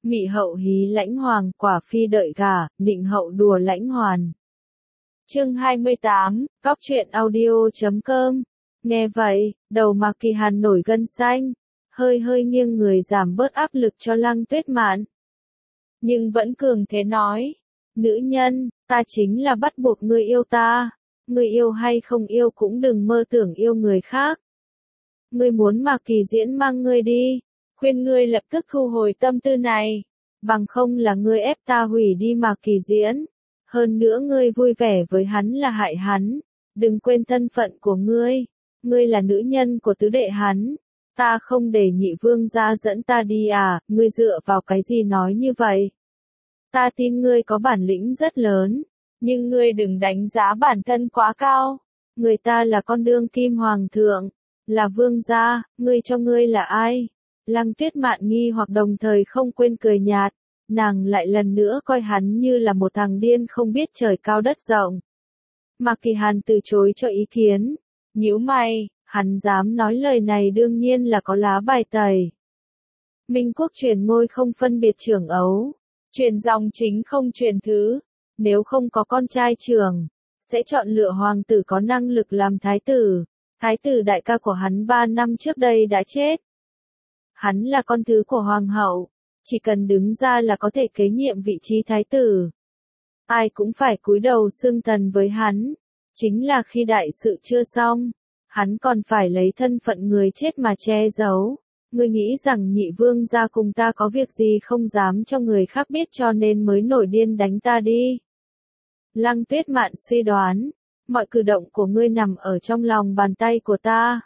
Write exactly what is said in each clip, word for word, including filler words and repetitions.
Mị hậu hí lãnh hoàng, quả phi đợi gả, nịnh hậu đùa lãnh hoàn. Chương hai mươi tám, Cóc truyện audio chấm com. Nghe vậy, đầu Mạc Kỳ Hàn nổi gân xanh, hơi hơi nghiêng người giảm bớt áp lực cho Lăng Tuyết Mạn. Nhưng vẫn cường thế nói, nữ nhân, ta chính là bắt buộc ngươi yêu ta, ngươi yêu hay không yêu cũng đừng mơ tưởng yêu người khác. Ngươi muốn Mạc Kỳ Diễn mang ngươi đi, khuyên ngươi lập tức thu hồi tâm tư này, bằng không là ngươi ép ta hủy đi Mạc Kỳ Diễn. Hơn nữa ngươi vui vẻ với hắn là hại hắn, đừng quên thân phận của ngươi, ngươi là nữ nhân của tứ đệ hắn, ta không để nhị vương gia dẫn ta đi à, ngươi dựa vào cái gì nói như vậy? Ta tin ngươi có bản lĩnh rất lớn, nhưng ngươi đừng đánh giá bản thân quá cao, người ta là con đương kim hoàng thượng, là vương gia, ngươi cho ngươi là ai? Lăng Tuyết Mạn nghi hoặc đồng thời không quên cười nhạt. Nàng lại lần nữa coi hắn như là một thằng điên không biết trời cao đất rộng. Mạc Kỳ Hàn từ chối cho ý kiến, nhíu mày, hắn dám nói lời này đương nhiên là có lá bài tẩy. Minh quốc truyền ngôi không phân biệt trưởng ấu, truyền dòng chính không truyền thứ, nếu không có con trai trưởng, sẽ chọn lựa hoàng tử có năng lực làm thái tử. Thái tử đại ca của hắn ba năm trước đây đã chết. Hắn là con thứ của hoàng hậu. Chỉ cần đứng ra là có thể kế nhiệm vị trí thái tử. Ai cũng phải cúi đầu xưng thần với hắn. Chính là khi đại sự chưa xong, hắn còn phải lấy thân phận người chết mà che giấu. Ngươi nghĩ rằng nhị vương gia cùng ta có việc gì không dám cho người khác biết cho nên mới nổi điên đánh ta đi. Lăng Tuyết Mạn suy đoán, mọi cử động của ngươi nằm ở trong lòng bàn tay của ta.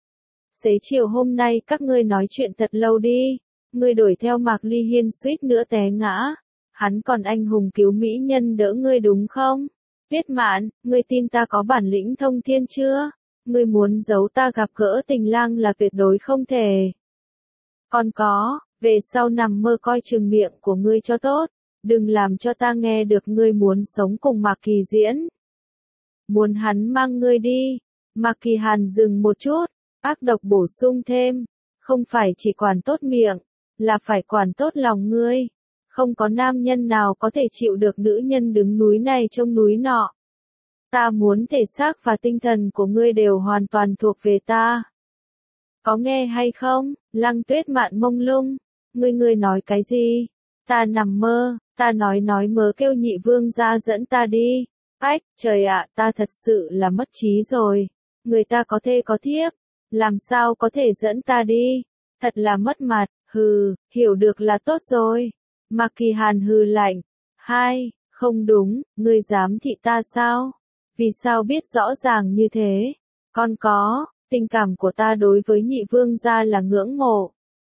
Xế chiều hôm nay các ngươi nói chuyện thật lâu đi. Ngươi đuổi theo Mạc Ly Hiên suýt nữa té ngã, hắn còn anh hùng cứu mỹ nhân đỡ ngươi đúng không? Tuyết Mạn, ngươi tin ta có bản lĩnh thông thiên chưa? Ngươi muốn giấu ta gặp gỡ Tình Lang là tuyệt đối không thể. Còn có, về sau nằm mơ coi chừng miệng của ngươi cho tốt, đừng làm cho ta nghe được ngươi muốn sống cùng Mạc Kỳ Diễn. Muốn hắn mang ngươi đi. Mạc Kỳ Hàn dừng một chút, ác độc bổ sung thêm, không phải chỉ quản tốt miệng, là phải quản tốt lòng ngươi. Không có nam nhân nào có thể chịu được nữ nhân đứng núi này trông núi nọ. Ta muốn thể xác và tinh thần của ngươi đều hoàn toàn thuộc về ta. Có nghe hay không? Lăng Tuyết Mạn mông lung. Ngươi ngươi nói cái gì? Ta nằm mơ, ta nói nói mơ kêu nhị vương gia dẫn ta đi. Ách, trời ạ, ta thật sự là mất trí rồi. Người ta có thê có thiếp, làm sao có thể dẫn ta đi? Thật là mất mặt. Hừ, hiểu được là tốt rồi. Mạc Kỳ Hàn hừ lạnh. Hai, không đúng, ngươi dám thị ta sao? Vì sao biết rõ ràng như thế? Còn có, tình cảm của ta đối với nhị vương gia là ngưỡng mộ.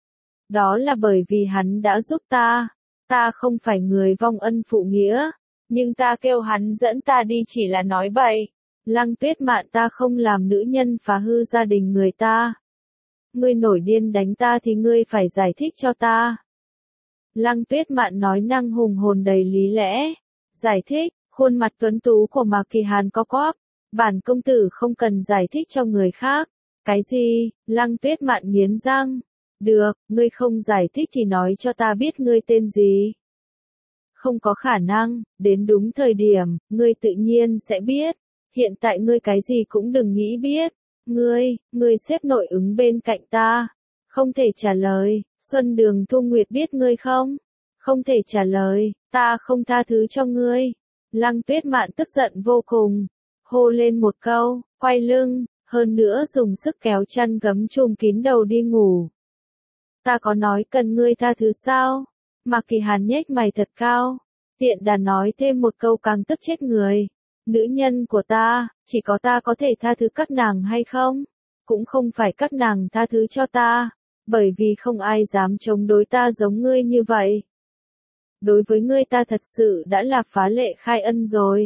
Đó là bởi vì hắn đã giúp ta. Ta không phải người vong ân phụ nghĩa. Nhưng ta kêu hắn dẫn ta đi chỉ là nói bậy. Lăng Tuyết Mạn, ta không làm nữ nhân phá hư gia đình người ta. Ngươi nổi điên đánh ta thì ngươi phải giải thích cho ta. Lăng Tuyết Mạn nói năng hùng hồn đầy lý lẽ. Giải thích, khuôn mặt tuấn tú của Mạc Kỳ Hàn co quắp. Bản công tử không cần giải thích cho người khác. Cái gì? Lăng Tuyết Mạn nghiến răng. Được, ngươi không giải thích thì nói cho ta biết ngươi tên gì. Không có khả năng, đến đúng thời điểm, ngươi tự nhiên sẽ biết. Hiện tại ngươi cái gì cũng đừng nghĩ biết. Ngươi, ngươi xếp nội ứng bên cạnh ta. Không thể trả lời. Xuân Đường Thu Nguyệt biết ngươi không? Không thể trả lời. Ta không tha thứ cho ngươi. Lăng Tuyết Mạn tức giận vô cùng. Hô lên một câu, quay lưng, hơn nữa dùng sức kéo chăn gấm trùm kín đầu đi ngủ. Ta có nói cần ngươi tha thứ sao? Mạc Kỳ Hàn nhếch mày thật cao. Tiện đà nói thêm một câu càng tức chết người. Nữ nhân của ta, chỉ có ta có thể tha thứ các nàng hay không? Cũng không phải các nàng tha thứ cho ta, bởi vì không ai dám chống đối ta giống ngươi như vậy. Đối với ngươi ta thật sự đã là phá lệ khai ân rồi.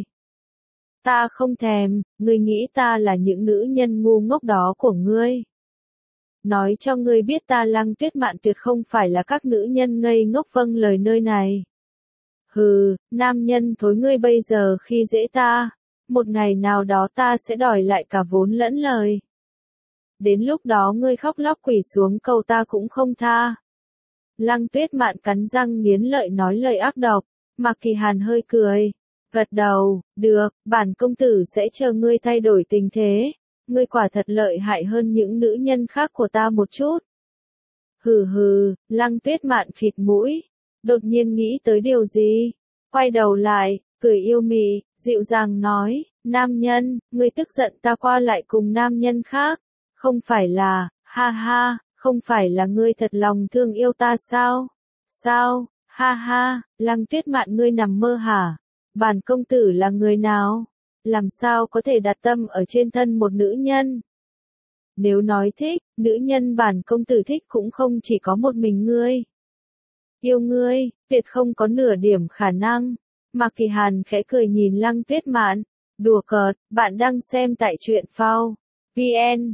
Ta không thèm, ngươi nghĩ ta là những nữ nhân ngu ngốc đó của ngươi. Nói cho ngươi biết ta Lăng Tuyết Mạn tuyệt không phải là các nữ nhân ngây ngốc vâng lời nơi này. Hừ, nam nhân thối ngươi bây giờ khi dễ ta, một ngày nào đó ta sẽ đòi lại cả vốn lẫn lời. Đến lúc đó ngươi khóc lóc quỳ xuống cầu ta cũng không tha. Lăng Tuyết Mạn cắn răng nghiến lợi nói lời ác độc. Mạc Kỳ Hàn hơi cười, gật đầu, được, bản công tử sẽ chờ ngươi thay đổi tình thế. Ngươi quả thật lợi hại hơn những nữ nhân khác của ta một chút. Hừ hừ, Lăng Tuyết Mạn khịt mũi, đột nhiên nghĩ tới điều gì, quay đầu lại, cười yêu mị, dịu dàng nói, nam nhân, ngươi tức giận ta qua lại cùng nam nhân khác, không phải là, ha ha, không phải là ngươi thật lòng thương yêu ta sao? Sao, ha ha, Lăng Tuyết Mạn ngươi nằm mơ hả? Bản công tử là người nào? Làm sao có thể đặt tâm ở trên thân một nữ nhân? Nếu nói thích, nữ nhân bản công tử thích cũng không chỉ có một mình ngươi. Yêu ngươi, tuyệt không có nửa điểm khả năng. Mạc Kỳ Hàn khẽ cười nhìn Lăng Tuyết Mạn, đùa cợt, bạn đang xem tại truyện phao. vn,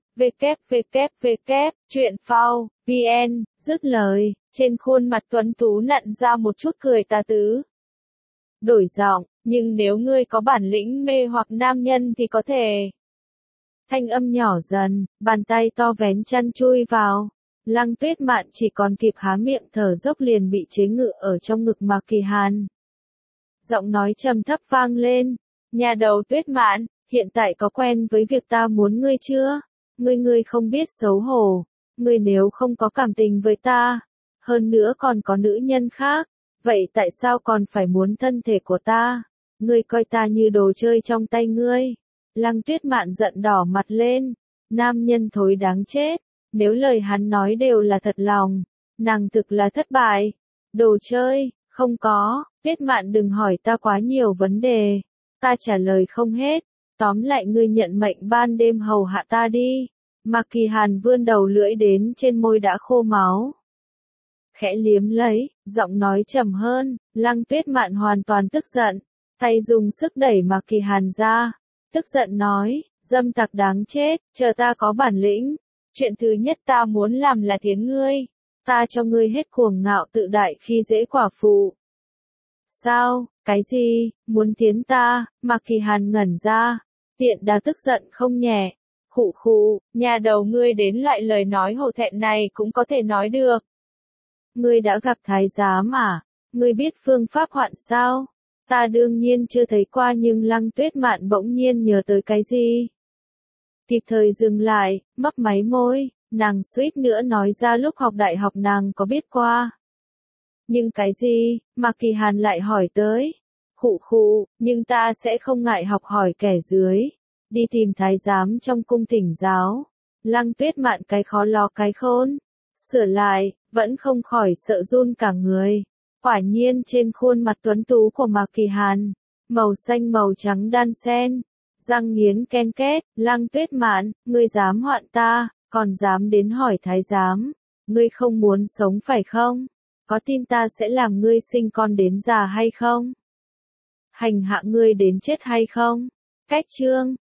www, truyện phao, vn, dứt lời, trên khuôn mặt tuấn tú nặn ra một chút cười tà tứ. Đổi giọng, nhưng nếu ngươi có bản lĩnh mê hoặc nam nhân thì có thể. Thanh âm nhỏ dần, bàn tay to vén chăn chui vào. Lăng Tuyết Mạn chỉ còn kịp há miệng thở dốc liền bị chế ngự ở trong ngực Mạc Kỳ Hàn. Giọng nói trầm thấp vang lên, nhà đầu Tuyết Mạn, hiện tại có quen với việc ta muốn ngươi chưa? Ngươi ngươi không biết xấu hổ, ngươi nếu không có cảm tình với ta, hơn nữa còn có nữ nhân khác, vậy tại sao còn phải muốn thân thể của ta? Ngươi coi ta như đồ chơi trong tay ngươi. Lăng Tuyết Mạn giận đỏ mặt lên, nam nhân thối đáng chết, nếu lời hắn nói đều là thật lòng, nàng thực là thất bại. Đồ chơi, không có, Tuyết Mạn đừng hỏi ta quá nhiều vấn đề, ta trả lời không hết, tóm lại ngươi nhận mệnh ban đêm hầu hạ ta đi. Mạc Kỳ Hàn vươn đầu lưỡi đến trên môi đã khô máu. Khẽ liếm lấy, giọng nói trầm hơn, Lăng Tuyết Mạn hoàn toàn tức giận, tay dùng sức đẩy Mạc Kỳ Hàn ra, tức giận nói, dâm tặc đáng chết, chờ ta có bản lĩnh, chuyện thứ nhất ta muốn làm là thiến ngươi, ta cho ngươi hết cuồng ngạo tự đại khi dễ quả phụ. Sao, cái gì, muốn thiến ta? Mạc Kỳ Hàn ngẩn ra, tiện đà tức giận không nhẹ, khụ khụ, nhà đầu ngươi đến lại lời nói hổ thẹn này cũng có thể nói được. Ngươi đã gặp thái giám à? Ngươi biết phương pháp hoạn sao? Ta đương nhiên chưa thấy qua nhưng Lăng Tuyết Mạn bỗng nhiên nhớ tới cái gì. Kịp thời dừng lại, mấp máy môi, nàng suýt nữa nói ra lúc học đại học nàng có biết qua. Nhưng cái gì? Mạc Kỳ Hàn lại hỏi tới. Khụ khụ, nhưng ta sẽ không ngại học hỏi kẻ dưới. Đi tìm thái giám trong cung thỉnh giáo. Lăng Tuyết Mạn cái khó lo cái khôn. Sửa lại, vẫn không khỏi sợ run cả người. Quả nhiên trên khuôn mặt tuấn tú của Mạc Kỳ Hàn, màu xanh màu trắng đan xen, răng nghiến ken két, Lăng Tuyết Mạn, ngươi dám hoạn ta, còn dám đến hỏi thái giám, ngươi không muốn sống phải không? Có tin ta sẽ làm ngươi sinh con đến già hay không? Hành hạ ngươi đến chết hay không? Cách chương